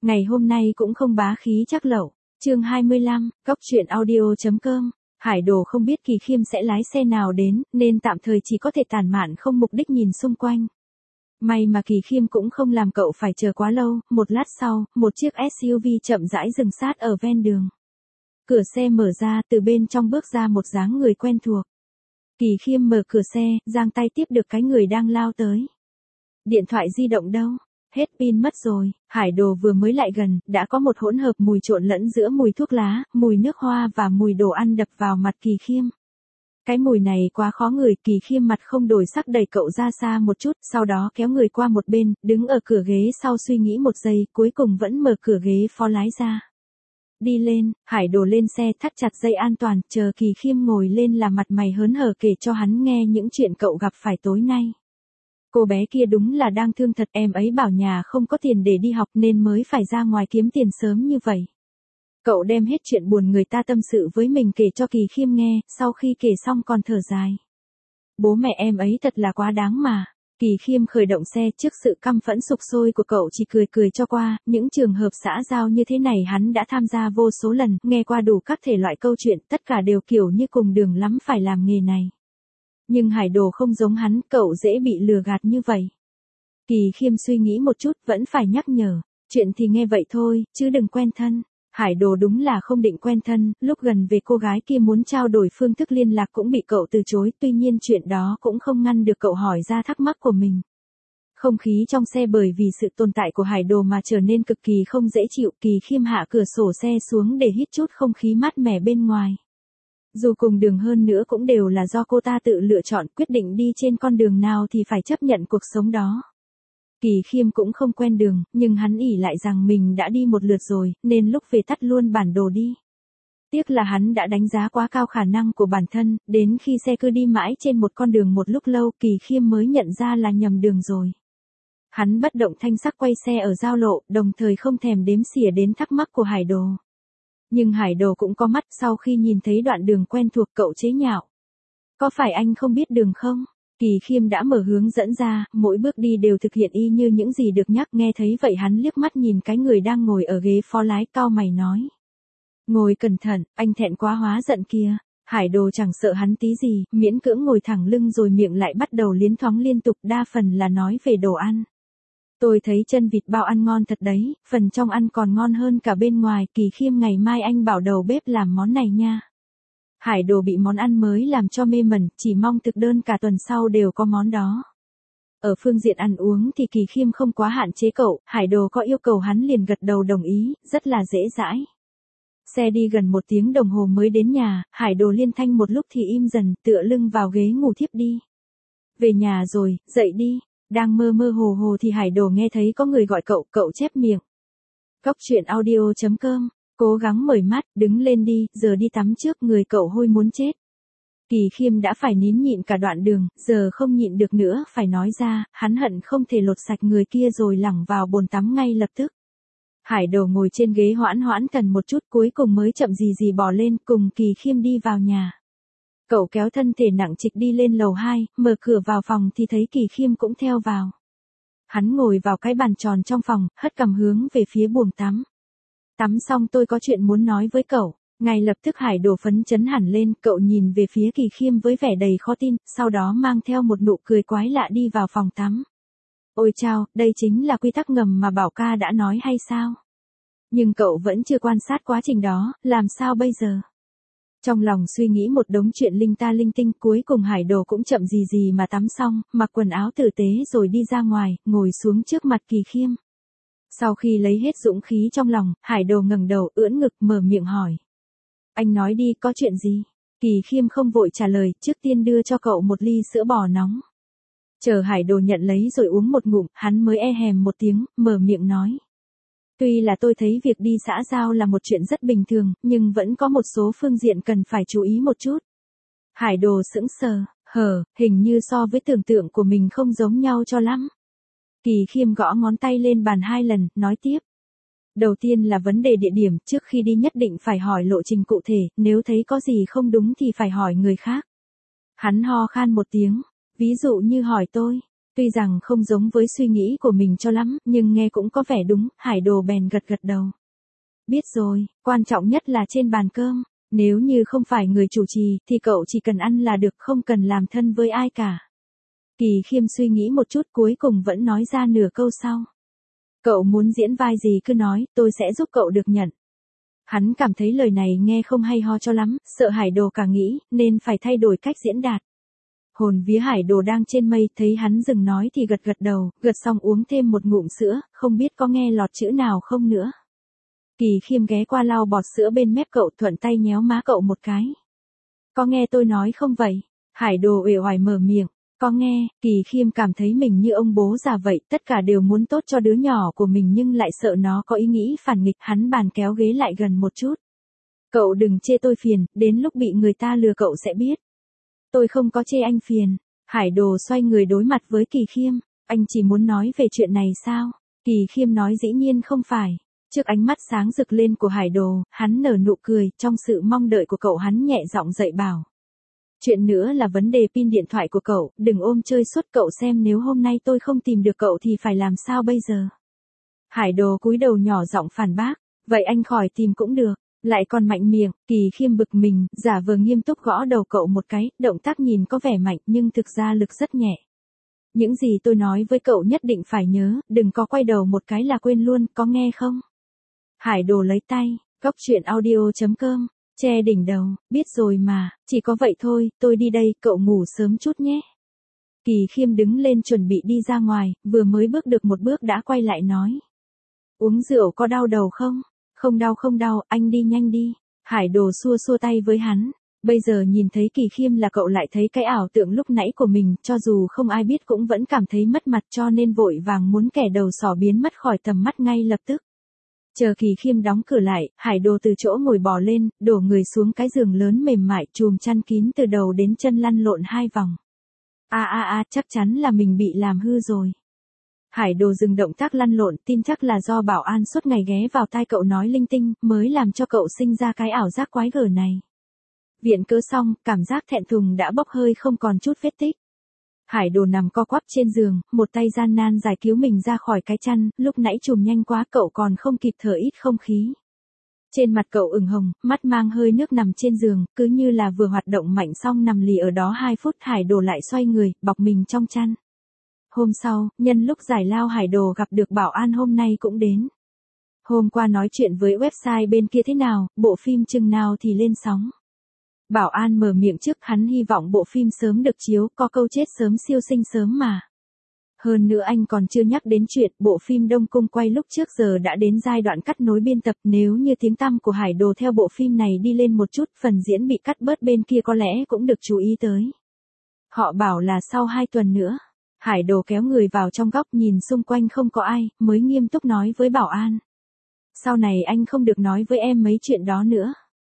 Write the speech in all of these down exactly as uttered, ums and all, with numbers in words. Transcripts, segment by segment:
Ngày hôm nay cũng không bá khí chắc lẩu. Chương hai mươi lăm, Cóc truyện audio.com. Hải Đồ không biết Kỳ Khiêm sẽ lái xe nào đến, nên tạm thời chỉ có thể tản mạn không mục đích nhìn xung quanh. May mà Kỳ Khiêm cũng không làm cậu phải chờ quá lâu, một lát sau, một chiếc ét u vê chậm rãi dừng sát ở ven đường. Cửa xe mở ra, từ bên trong bước ra một dáng người quen thuộc. Kỳ Khiêm mở cửa xe, giang tay tiếp được cái người đang lao tới. Điện thoại di động đâu? Hết pin mất rồi. Hải Đồ vừa mới lại gần, đã có một hỗn hợp mùi trộn lẫn giữa mùi thuốc lá, mùi nước hoa và mùi đồ ăn đập vào mặt Kỳ Khiêm. Cái mùi này quá khó ngửi. Kỳ Khiêm mặt không đổi sắc đẩy cậu ra xa một chút, sau đó kéo người qua một bên, đứng ở cửa ghế sau suy nghĩ một giây, cuối cùng vẫn mở cửa ghế phó lái ra. Đi lên. Hải Đồ lên xe thắt chặt dây an toàn, chờ Kỳ Khiêm ngồi lên là mặt mày hớn hở kể cho hắn nghe những chuyện cậu gặp phải tối nay. Cô bé kia đúng là đang thương thật, em ấy bảo nhà không có tiền để đi học nên mới phải ra ngoài kiếm tiền sớm như vậy. Cậu đem hết chuyện buồn người ta tâm sự với mình kể cho Kỳ Khiêm nghe, sau khi kể xong còn thở dài. Bố mẹ em ấy thật là quá đáng mà. Kỳ Khiêm khởi động xe, trước sự căm phẫn sục sôi của cậu chỉ cười cười cho qua, những trường hợp xã giao như thế này hắn đã tham gia vô số lần, nghe qua đủ các thể loại câu chuyện, tất cả đều kiểu như cùng đường lắm phải làm nghề này. Nhưng Hải Đồ không giống hắn, cậu dễ bị lừa gạt như vậy. Kỳ Khiêm suy nghĩ một chút, vẫn phải nhắc nhở, chuyện thì nghe vậy thôi, chứ đừng quen thân. Hải Đồ đúng là không định quen thân, lúc gần về cô gái kia muốn trao đổi phương thức liên lạc cũng bị cậu từ chối, tuy nhiên chuyện đó cũng không ngăn được cậu hỏi ra thắc mắc của mình. Không khí trong xe bởi vì sự tồn tại của Hải Đồ mà trở nên cực kỳ không dễ chịu. Kỳ Khiêm hạ cửa sổ xe xuống để hít chút không khí mát mẻ bên ngoài. Dù cùng đường hơn nữa cũng đều là do cô ta tự lựa chọn, quyết định đi trên con đường nào thì phải chấp nhận cuộc sống đó. Kỳ Khiêm cũng không quen đường, nhưng hắn ỷ lại rằng mình đã đi một lượt rồi, nên lúc về tắt luôn bản đồ đi. Tiếc là hắn đã đánh giá quá cao khả năng của bản thân, đến khi xe cứ đi mãi trên một con đường một lúc lâu, Kỳ Khiêm mới nhận ra là nhầm đường rồi. Hắn bất động thanh sắc quay xe ở giao lộ, đồng thời không thèm đếm xỉa đến thắc mắc của Hải Đồ. Nhưng Hải Đồ cũng có mắt, sau khi nhìn thấy đoạn đường quen thuộc cậu chế nhạo. Có phải anh không biết đường không? Kỳ Khiêm đã mở hướng dẫn ra, mỗi bước đi đều thực hiện y như những gì được nhắc, nghe thấy vậy hắn liếc mắt nhìn cái người đang ngồi ở ghế phó lái, cau mày nói. Ngồi cẩn thận, anh thẹn quá hóa giận kia. Hải Đồ chẳng sợ hắn tí gì, miễn cưỡng ngồi thẳng lưng rồi miệng lại bắt đầu liến thoáng liên tục, đa phần là nói về đồ ăn. Tôi thấy chân vịt bao ăn ngon thật đấy, phần trong ăn còn ngon hơn cả bên ngoài. Kỳ Khiêm, ngày mai anh bảo đầu bếp làm món này nha. Hải Đồ bị món ăn mới làm cho mê mẩn, chỉ mong thực đơn cả tuần sau đều có món đó. Ở phương diện ăn uống thì Kỳ Khiêm không quá hạn chế cậu, Hải Đồ có yêu cầu hắn liền gật đầu đồng ý, rất là dễ dãi. Xe đi gần một tiếng đồng hồ mới đến nhà, Hải Đồ liên thanh một lúc thì im dần, tựa lưng vào ghế ngủ thiếp đi. Về nhà rồi, dậy đi. Đang mơ mơ hồ hồ thì Hải Đồ nghe thấy có người gọi cậu, cậu chép miệng. Cóc truyện audio.com. Cố gắng mở mắt, đứng lên đi, giờ đi tắm trước, người cậu hôi muốn chết. Kỳ Khiêm đã phải nín nhịn cả đoạn đường, giờ không nhịn được nữa, phải nói ra, hắn hận không thể lột sạch người kia rồi lẳng vào bồn tắm ngay lập tức. Hải Đồ ngồi trên ghế hoãn hoãn cần một chút, cuối cùng mới chậm gì gì bò lên, cùng Kỳ Khiêm đi vào nhà. Cậu kéo thân thể nặng trịch đi lên lầu hai, mở cửa vào phòng thì thấy Kỳ Khiêm cũng theo vào. Hắn ngồi vào cái bàn tròn trong phòng, hất cằm hướng về phía buồng tắm. Tắm xong tôi có chuyện muốn nói với cậu. Ngay lập tức Hải Đồ phấn chấn hẳn lên, cậu nhìn về phía Kỳ Khiêm với vẻ đầy khó tin, sau đó mang theo một nụ cười quái lạ đi vào phòng tắm. Ôi chao, đây chính là quy tắc ngầm mà Bảo ca đã nói hay sao? Nhưng cậu vẫn chưa quan sát quá trình đó, làm sao bây giờ? Trong lòng suy nghĩ một đống chuyện linh ta linh tinh, cuối cùng Hải Đồ cũng chậm gì gì mà tắm xong, mặc quần áo tử tế rồi đi ra ngoài, ngồi xuống trước mặt Kỳ Khiêm. Sau khi lấy hết dũng khí trong lòng, Hải Đồ ngẩng đầu, ưỡn ngực, mở miệng hỏi. Anh nói đi, có chuyện gì? Kỳ Khiêm không vội trả lời, trước tiên đưa cho cậu một ly sữa bò nóng. Chờ Hải Đồ nhận lấy rồi uống một ngụm, hắn mới e hèm một tiếng, mở miệng nói. Tuy là tôi thấy việc đi xã giao là một chuyện rất bình thường, nhưng vẫn có một số phương diện cần phải chú ý một chút. Hải Đồ sững sờ, hờ, hình như so với tưởng tượng của mình không giống nhau cho lắm. Kỳ Khiêm gõ ngón tay lên bàn hai lần, nói tiếp. Đầu tiên là vấn đề địa điểm, trước khi đi nhất định phải hỏi lộ trình cụ thể, nếu thấy có gì không đúng thì phải hỏi người khác. Hắn ho khan một tiếng, ví dụ như hỏi tôi. Tuy rằng không giống với suy nghĩ của mình cho lắm, nhưng nghe cũng có vẻ đúng, Hải Đồ bèn gật gật đầu. Biết rồi, quan trọng nhất là trên bàn cơm, nếu như không phải người chủ trì, thì cậu chỉ cần ăn là được, không cần làm thân với ai cả. Kỳ Khiêm suy nghĩ một chút cuối cùng vẫn nói ra nửa câu sau. Cậu muốn diễn vai gì cứ nói, tôi sẽ giúp cậu được nhận. Hắn cảm thấy lời này nghe không hay ho cho lắm, sợ Hải Đồ cả nghĩ, nên phải thay đổi cách diễn đạt. Hồn vía Hải Đồ đang trên mây, thấy hắn dừng nói thì gật gật đầu, gật xong uống thêm một ngụm sữa, không biết có nghe lọt chữ nào không nữa. Kỳ Khiêm ghé qua lau bọt sữa bên mép cậu, thuận tay nhéo má cậu một cái. Có nghe tôi nói không vậy? Hải Đồ uể oải mở miệng. Có nghe. Kỳ Khiêm cảm thấy mình như ông bố già vậy, tất cả đều muốn tốt cho đứa nhỏ của mình nhưng lại sợ nó có ý nghĩ phản nghịch, hắn bàn kéo ghế lại gần một chút. Cậu đừng chê tôi phiền, đến lúc bị người ta lừa cậu sẽ biết. Tôi không có chê anh phiền. Hải Đồ xoay người đối mặt với Kỳ Khiêm. Anh chỉ muốn nói về chuyện này sao? Kỳ Khiêm nói dĩ nhiên không phải. Trước ánh mắt sáng rực lên của Hải Đồ, hắn nở nụ cười, trong sự mong đợi của cậu hắn nhẹ giọng dạy bảo. Chuyện nữa là vấn đề pin điện thoại của cậu, đừng ôm chơi suốt, cậu xem nếu hôm nay tôi không tìm được cậu thì phải làm sao bây giờ? Hải Đồ cúi đầu nhỏ giọng phản bác, vậy anh khỏi tìm cũng được, lại còn mạnh miệng. Kỳ Khiêm bực mình, giả vờ nghiêm túc gõ đầu cậu một cái, động tác nhìn có vẻ mạnh nhưng thực ra lực rất nhẹ. Những gì tôi nói với cậu nhất định phải nhớ, đừng có quay đầu một cái là quên luôn, có nghe không? Hải Đồ lấy tay, góc truyện audio chấm com, che đỉnh đầu, biết rồi mà, chỉ có vậy thôi, tôi đi đây, cậu ngủ sớm chút nhé. Kỳ Khiêm đứng lên chuẩn bị đi ra ngoài, vừa mới bước được một bước đã quay lại nói. Uống rượu có đau đầu không? Không đau không đau, anh đi nhanh đi. Hải Đồ xua xua tay với hắn. Bây giờ nhìn thấy Kỳ Khiêm là cậu lại thấy cái ảo tượng lúc nãy của mình, cho dù không ai biết cũng vẫn cảm thấy mất mặt cho nên vội vàng muốn kẻ đầu sỏ biến mất khỏi tầm mắt ngay lập tức. Chờ Kỳ Khiêm đóng cửa lại, Hải Đồ từ chỗ ngồi bò lên, đổ người xuống cái giường lớn mềm mại, chùm chăn kín từ đầu đến chân lăn lộn hai vòng. A a a, chắc chắn là mình bị làm hư rồi. Hải Đồ dừng động tác lăn lộn, tin chắc là do Bảo An suốt ngày ghé vào tai cậu nói linh tinh, mới làm cho cậu sinh ra cái ảo giác quái gở này. Viện cớ xong, cảm giác thẹn thùng đã bốc hơi không còn chút vết tích. Hải Đồ nằm co quắp trên giường, một tay gian nan giải cứu mình ra khỏi cái chăn, lúc nãy chùm nhanh quá cậu còn không kịp thở ít không khí. Trên mặt cậu ửng hồng, mắt mang hơi nước nằm trên giường, cứ như là vừa hoạt động mạnh xong nằm lì ở đó hai phút. Hải Đồ lại xoay người, bọc mình trong chăn. Hôm sau, nhân lúc giải lao Hải Đồ gặp được Bảo An hôm nay cũng đến. Hôm qua nói chuyện với website bên kia thế nào, bộ phim chừng nào thì lên sóng. Bảo An mở miệng trước, hắn hy vọng bộ phim sớm được chiếu, có câu chết sớm siêu sinh sớm mà. Hơn nữa anh còn chưa nhắc đến chuyện bộ phim Đông Cung quay lúc trước giờ đã đến giai đoạn cắt nối biên tập, nếu như tiếng tăm của Hải Đồ theo bộ phim này đi lên một chút, phần diễn bị cắt bớt bên kia có lẽ cũng được chú ý tới. Họ bảo là sau hai tuần nữa. Hải Đồ kéo người vào trong góc nhìn xung quanh không có ai, mới nghiêm túc nói với Bảo An. Sau này anh không được nói với em mấy chuyện đó nữa.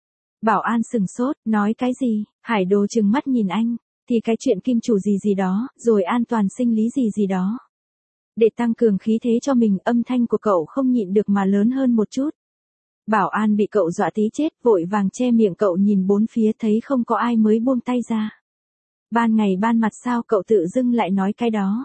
Bảo An sừng sốt, nói cái gì? Hải Đồ trừng mắt nhìn anh, thì cái chuyện kim chủ gì gì đó, rồi an toàn sinh lý gì gì đó. Để tăng cường khí thế cho mình, âm thanh của cậu không nhịn được mà lớn hơn một chút. Bảo An bị cậu dọa tí chết, vội vàng che miệng cậu nhìn bốn phía thấy không có ai mới buông tay ra. Ban ngày ban mặt sao cậu tự dưng lại nói cái đó?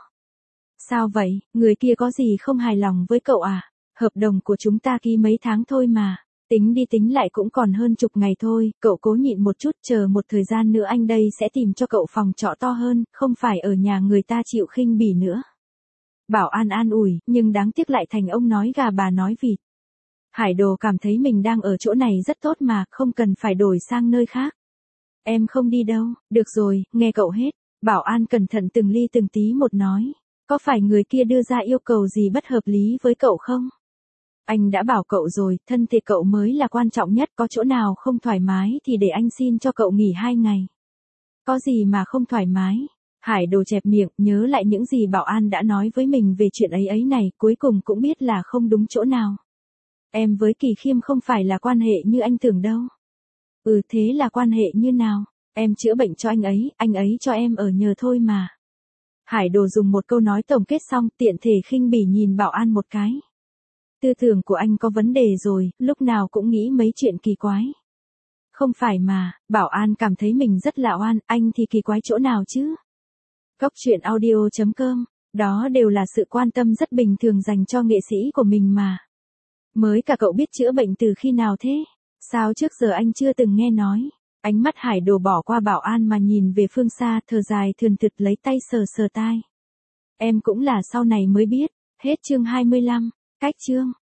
Sao vậy, người kia có gì không hài lòng với cậu à? Hợp đồng của chúng ta ký mấy tháng thôi mà. Tính đi tính lại cũng còn hơn chục ngày thôi, cậu cố nhịn một chút, chờ một thời gian nữa anh đây sẽ tìm cho cậu phòng trọ to hơn, không phải ở nhà người ta chịu khinh bỉ nữa. Bảo An an ủi, nhưng đáng tiếc lại thành ông nói gà bà nói vịt. Hải Đồ cảm thấy mình đang ở chỗ này rất tốt mà, không cần phải đổi sang nơi khác. Em không đi đâu, được rồi, nghe cậu hết. Bảo An cẩn thận từng ly từng tí một nói, có phải người kia đưa ra yêu cầu gì bất hợp lý với cậu không? Anh đã bảo cậu rồi, thân thể cậu mới là quan trọng nhất, có chỗ nào không thoải mái thì để anh xin cho cậu nghỉ hai ngày. Có gì mà không thoải mái? Hải Đồ chẹp miệng, nhớ lại những gì Bảo An đã nói với mình về chuyện ấy ấy này, cuối cùng cũng biết là không đúng chỗ nào. Em với Kỳ Khiêm không phải là quan hệ như anh tưởng đâu. Ừ thế là quan hệ như nào? Em chữa bệnh cho anh ấy, anh ấy cho em ở nhờ thôi mà. Hải Đồ dùng một câu nói tổng kết xong, tiện thể khinh bỉ nhìn Bảo An một cái. Tư tưởng của anh có vấn đề rồi, lúc nào cũng nghĩ mấy chuyện kỳ quái. Không phải mà, Bảo An cảm thấy mình rất lạ oan, anh thì kỳ quái chỗ nào chứ? Góc truyện audio chấm com Đó đều là sự quan tâm rất bình thường dành cho nghệ sĩ của mình mà. Mới cả cậu biết chữa bệnh từ khi nào thế? Sao trước giờ anh chưa từng nghe nói? Ánh mắt Hải Đồ bỏ qua Bảo An mà nhìn về phương xa, thở dài thườn thượt lấy tay sờ sờ tai. Em cũng là sau này mới biết. Hết chương hai mươi lăm. Cách chương.